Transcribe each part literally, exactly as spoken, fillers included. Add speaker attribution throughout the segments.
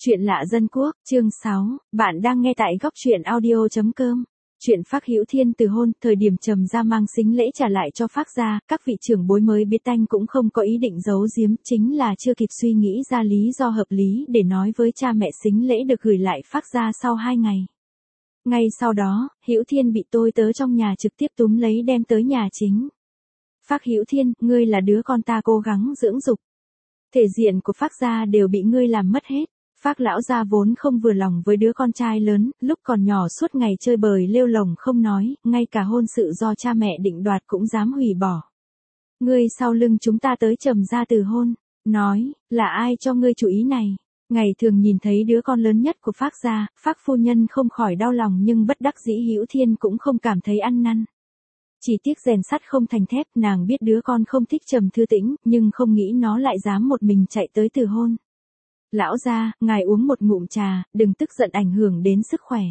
Speaker 1: Chuyện lạ dân quốc, chương sáu, bạn đang nghe tại góc truyện audio chấm com. Chuyện Phác Hữu Thiên từ hôn, thời điểm Trầm gia mang sính lễ trả lại cho Phác gia, các vị trưởng bối mới biết tanh cũng không có ý định giấu giếm, chính là chưa kịp suy nghĩ ra lý do hợp lý để nói với cha mẹ sính lễ được gửi lại Phác gia sau hai ngày. Ngay sau đó, Hữu Thiên bị tôi tớ trong nhà trực tiếp túm lấy đem tới nhà chính. Phác Hữu Thiên, ngươi là đứa con ta cố gắng dưỡng dục. Thể diện của Phác gia đều bị ngươi làm mất hết. Phác lão gia vốn không vừa lòng với đứa con trai lớn, lúc còn nhỏ suốt ngày chơi bời lêu lồng không nói, ngay cả hôn sự do cha mẹ định đoạt cũng dám hủy bỏ. Ngươi sau lưng chúng ta tới Trầm gia từ hôn, nói, là ai cho ngươi chủ ý này? Ngày thường nhìn thấy đứa con lớn nhất của Phác gia, Phác phu nhân không khỏi đau lòng nhưng bất đắc dĩ Hữu Thiên cũng không cảm thấy ăn năn. Chỉ tiếc rèn sắt không thành thép, nàng biết đứa con không thích Trầm Thư Tĩnh, nhưng không nghĩ nó lại dám một mình chạy tới từ hôn. Lão gia, ngài uống một ngụm trà, đừng tức giận ảnh hưởng đến sức khỏe.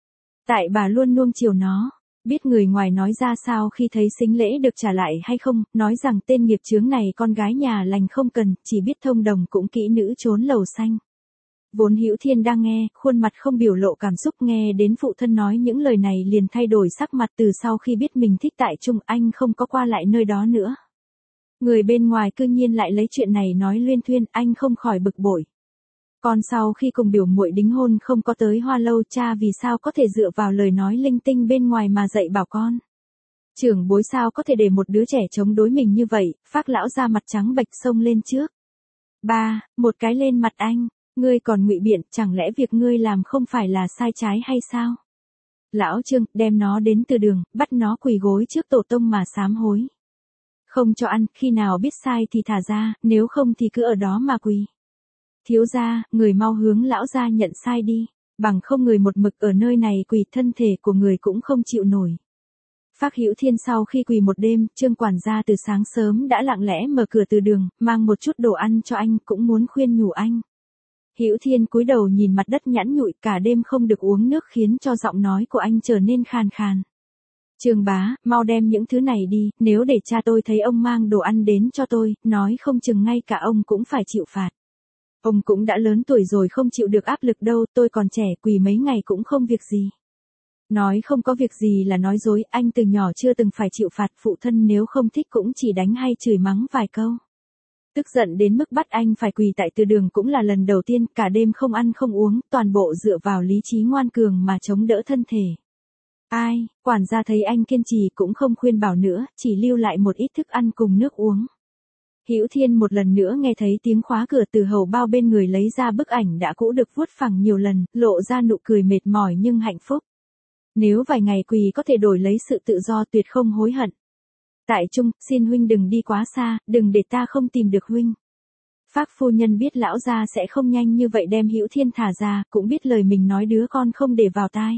Speaker 1: Tại bà luôn nuông chiều nó, biết người ngoài nói ra sao khi thấy sính lễ được trả lại hay không, nói rằng tên nghiệp chướng này con gái nhà lành không cần, chỉ biết thông đồng cũng kỹ nữ trốn lầu xanh. Vốn Hữu Thiên đang nghe, khuôn mặt không biểu lộ cảm xúc, nghe đến phụ thân nói những lời này liền thay đổi sắc mặt. Từ sau khi biết mình thích tại Trung, anh không có qua lại nơi đó nữa. Người bên ngoài cư nhiên lại lấy chuyện này nói luyên thuyên, anh không khỏi bực bội. Còn sau khi cùng biểu muội đính hôn không có tới Hoa Lâu, cha vì sao có thể dựa vào lời nói linh tinh bên ngoài mà dạy bảo con? Trưởng bối sao có thể để một đứa trẻ chống đối mình như vậy? Phác lão ra mặt trắng bệch xông lên trước. Ba, một cái lên mặt anh, ngươi còn ngụy biện, chẳng lẽ việc ngươi làm không phải là sai trái hay sao? Lão Trương, đem nó đến từ đường, bắt nó quỳ gối trước tổ tông mà sám hối. Không cho ăn, khi nào biết sai thì thả ra, nếu không thì cứ ở đó mà quỳ. Thiếu gia, người mau hướng lão gia nhận sai đi, bằng không người một mực ở nơi này quỳ, thân thể của người cũng không chịu nổi. Phác Hữu Thiên sau khi quỳ một đêm, Trương quản gia từ sáng sớm đã lặng lẽ mở cửa từ đường, mang một chút đồ ăn cho anh, cũng muốn khuyên nhủ anh. Hữu Thiên cúi đầu nhìn mặt đất nhẵn nhụi, cả đêm không được uống nước khiến cho giọng nói của anh trở nên khàn khàn. Trương bá, mau đem những thứ này đi, nếu để cha tôi thấy ông mang đồ ăn đến cho tôi, nói không chừng ngay cả ông cũng phải chịu phạt. Ông cũng đã lớn tuổi rồi, không chịu được áp lực đâu, tôi còn trẻ, quỳ mấy ngày cũng không việc gì. Nói không có việc gì là nói dối, anh từ nhỏ chưa từng phải chịu phạt, phụ thân nếu không thích cũng chỉ đánh hay chửi mắng vài câu. Tức giận đến mức bắt anh phải quỳ tại từ đường cũng là lần đầu tiên, cả đêm không ăn không uống, toàn bộ dựa vào lý trí ngoan cường mà chống đỡ thân thể. Ai, quản gia thấy anh kiên trì cũng không khuyên bảo nữa, chỉ lưu lại một ít thức ăn cùng nước uống. Hữu Thiên một lần nữa nghe thấy tiếng khóa cửa, từ hầu bao bên người lấy ra bức ảnh đã cũ được vuốt phẳng nhiều lần, lộ ra nụ cười mệt mỏi nhưng hạnh phúc. Nếu vài ngày quỳ có thể đổi lấy sự tự do, tuyệt không hối hận. Tại Trung, xin huynh đừng đi quá xa, đừng để ta không tìm được huynh. Phác phu nhân biết lão gia sẽ không nhanh như vậy đem Hữu Thiên thả ra, cũng biết lời mình nói đứa con không để vào tai.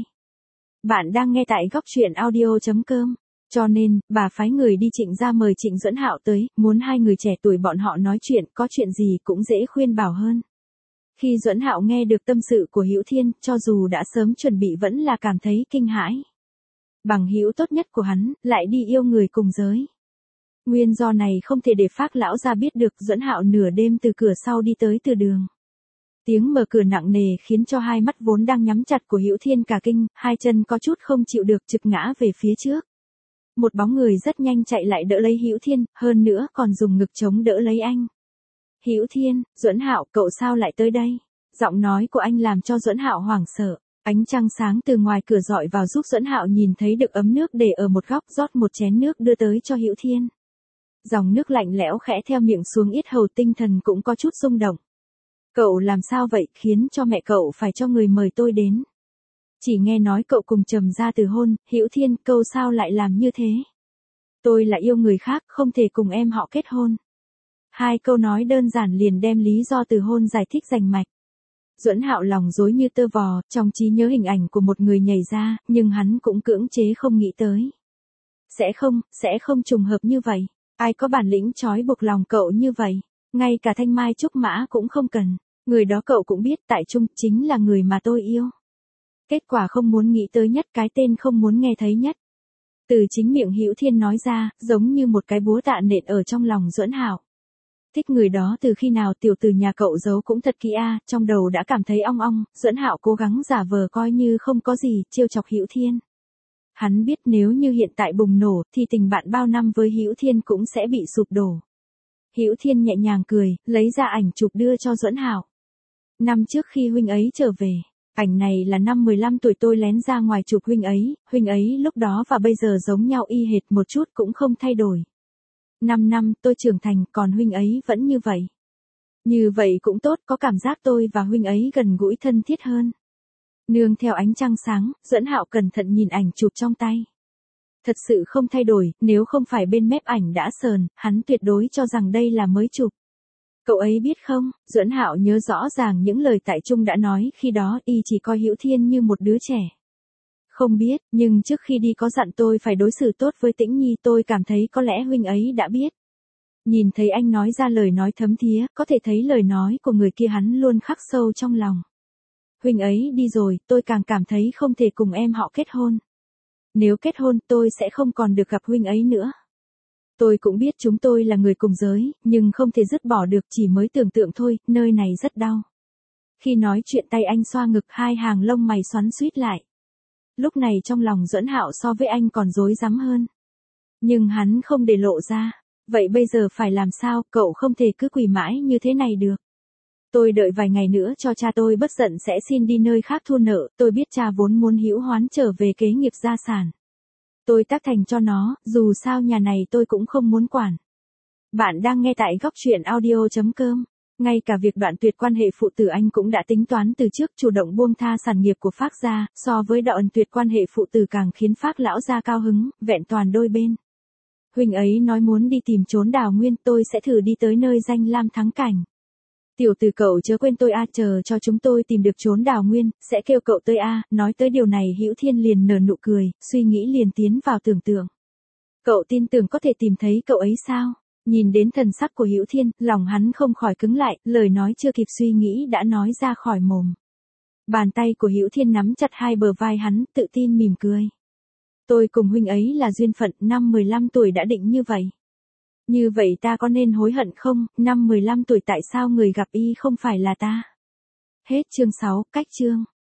Speaker 1: Bạn đang nghe tại góc truyện audio chấm com. Cho nên, bà phái người đi Trịnh gia mời Trịnh Duẫn Hạo tới, muốn hai người trẻ tuổi bọn họ nói chuyện, có chuyện gì cũng dễ khuyên bảo hơn. Khi Duẫn Hạo nghe được tâm sự của Hữu Thiên, cho dù đã sớm chuẩn bị vẫn là cảm thấy kinh hãi. Bằng hữu tốt nhất của hắn, lại đi yêu người cùng giới. Nguyên do này không thể để Phác lão gia biết được, Duẫn Hạo nửa đêm từ cửa sau đi tới từ đường. Tiếng mở cửa nặng nề khiến cho hai mắt vốn đang nhắm chặt của Hữu Thiên cả kinh, hai chân có chút không chịu được trực ngã về phía trước. Một bóng người rất nhanh chạy lại đỡ lấy Hữu Thiên, hơn nữa còn dùng ngực chống đỡ lấy anh. Hữu Thiên, Duẫn Hạo, cậu sao lại tới đây? Giọng nói của anh làm cho Duẫn Hạo hoảng sợ. Ánh trăng sáng từ ngoài cửa dọi vào giúp Duẫn Hạo nhìn thấy được ấm nước để ở một góc, rót một chén nước đưa tới cho Hữu Thiên. Dòng nước lạnh lẽo khẽ theo miệng xuống yết hầu, tinh thần cũng có chút rung động. Cậu làm sao vậy, khiến cho mẹ cậu phải cho người mời tôi đến? Chỉ nghe nói cậu cùng Trầm gia từ hôn. Hữu Thiên, câu sao lại làm như thế? Tôi là yêu người khác, không thể cùng em họ kết hôn. Hai câu nói đơn giản liền đem lý do từ hôn giải thích rành mạch. Duẫn Hạo lòng rối như tơ vò, trong trí nhớ hình ảnh của một người nhảy ra, nhưng hắn cũng cưỡng chế không nghĩ tới. Sẽ không, sẽ không trùng hợp như vậy. Ai có bản lĩnh trói buộc lòng cậu như vậy? Ngay cả thanh mai trúc mã cũng không cần. Người đó cậu cũng biết, tại Trung chính là người mà tôi yêu. Kết quả không muốn nghĩ tới nhất, cái tên không muốn nghe thấy nhất. Từ chính miệng Hữu Thiên nói ra, giống như một cái búa tạ nện ở trong lòng Duẫn Hạo. Thích người đó từ khi nào tiểu tử nhà cậu giấu cũng thật kỹ a, trong đầu đã cảm thấy ong ong, Duẫn Hạo cố gắng giả vờ coi như không có gì, trêu chọc Hữu Thiên. Hắn biết nếu như hiện tại bùng nổ thì tình bạn bao năm với Hữu Thiên cũng sẽ bị sụp đổ. Hữu Thiên nhẹ nhàng cười, lấy ra ảnh chụp đưa cho Duẫn Hạo. Năm trước khi huynh ấy trở về, ảnh này là năm mười lăm tuổi tôi lén ra ngoài chụp huynh ấy, huynh ấy lúc đó và bây giờ giống nhau y hệt một chút cũng không thay đổi. Năm năm tôi trưởng thành còn huynh ấy vẫn như vậy. Như vậy cũng tốt, có cảm giác tôi và huynh ấy gần gũi thân thiết hơn. Nương theo ánh trăng sáng, Duẫn Hạo cẩn thận nhìn ảnh chụp trong tay. Thật sự không thay đổi, nếu không phải bên mép ảnh đã sờn, hắn tuyệt đối cho rằng đây là mới chụp. Cậu ấy biết không, Duẫn Hạo nhớ rõ ràng những lời Tại Trung đã nói khi đó y chỉ coi Hữu Thiên như một đứa trẻ. Không biết, nhưng trước khi đi có dặn tôi phải đối xử tốt với Tĩnh Nhi, tôi cảm thấy có lẽ huynh ấy đã biết. Nhìn thấy anh nói ra lời nói thấm thía, có thể thấy lời nói của người kia hắn luôn khắc sâu trong lòng. Huynh ấy đi rồi, tôi càng cảm thấy không thể cùng em họ kết hôn. Nếu kết hôn tôi sẽ không còn được gặp huynh ấy nữa. Tôi cũng biết chúng tôi là người cùng giới, nhưng không thể dứt bỏ được, chỉ mới tưởng tượng thôi, nơi này rất đau. Khi nói chuyện tay anh xoa ngực, hai hàng lông mày xoắn xuýt lại. Lúc này trong lòng Duẫn Hạo so với anh còn rối rắm hơn. Nhưng hắn không để lộ ra. Vậy bây giờ phải làm sao, cậu không thể cứ quỳ mãi như thế này được. Tôi đợi vài ngày nữa cho cha tôi bất giận sẽ xin đi nơi khác thu nợ, tôi biết cha vốn muốn hữu hoán trở về kế nghiệp gia sản. Tôi tác thành cho nó, dù sao nhà này tôi cũng không muốn quản. Bạn đang nghe tại góc truyện audio chấm com. Ngay cả việc đoạn tuyệt quan hệ phụ tử anh cũng đã tính toán từ trước, chủ động buông tha sản nghiệp của Phác gia, so với đoạn tuyệt quan hệ phụ tử càng khiến Phác lão gia cao hứng, vẹn toàn đôi bên. Huynh ấy nói muốn đi tìm trốn Đào Nguyên, tôi sẽ thử đi tới nơi danh lam thắng cảnh. Tiểu tử cậu chớ quên tôi a, chờ cho chúng tôi tìm được trốn Đào Nguyên, sẽ kêu cậu tới a. Nói tới điều này Hữu Thiên liền nở nụ cười, suy nghĩ liền tiến vào tưởng tượng. Cậu tin tưởng có thể tìm thấy cậu ấy sao? Nhìn đến thần sắc của Hữu Thiên, lòng hắn không khỏi cứng lại, lời nói chưa kịp suy nghĩ đã nói ra khỏi mồm. Bàn tay của Hữu Thiên nắm chặt hai bờ vai hắn, tự tin mỉm cười. Tôi cùng huynh ấy là duyên phận, năm mười lăm tuổi đã định như vậy. Như vậy ta có nên hối hận không, năm mười lăm tuổi tại sao người gặp y không phải là ta? Hết chương sáu, cách chương.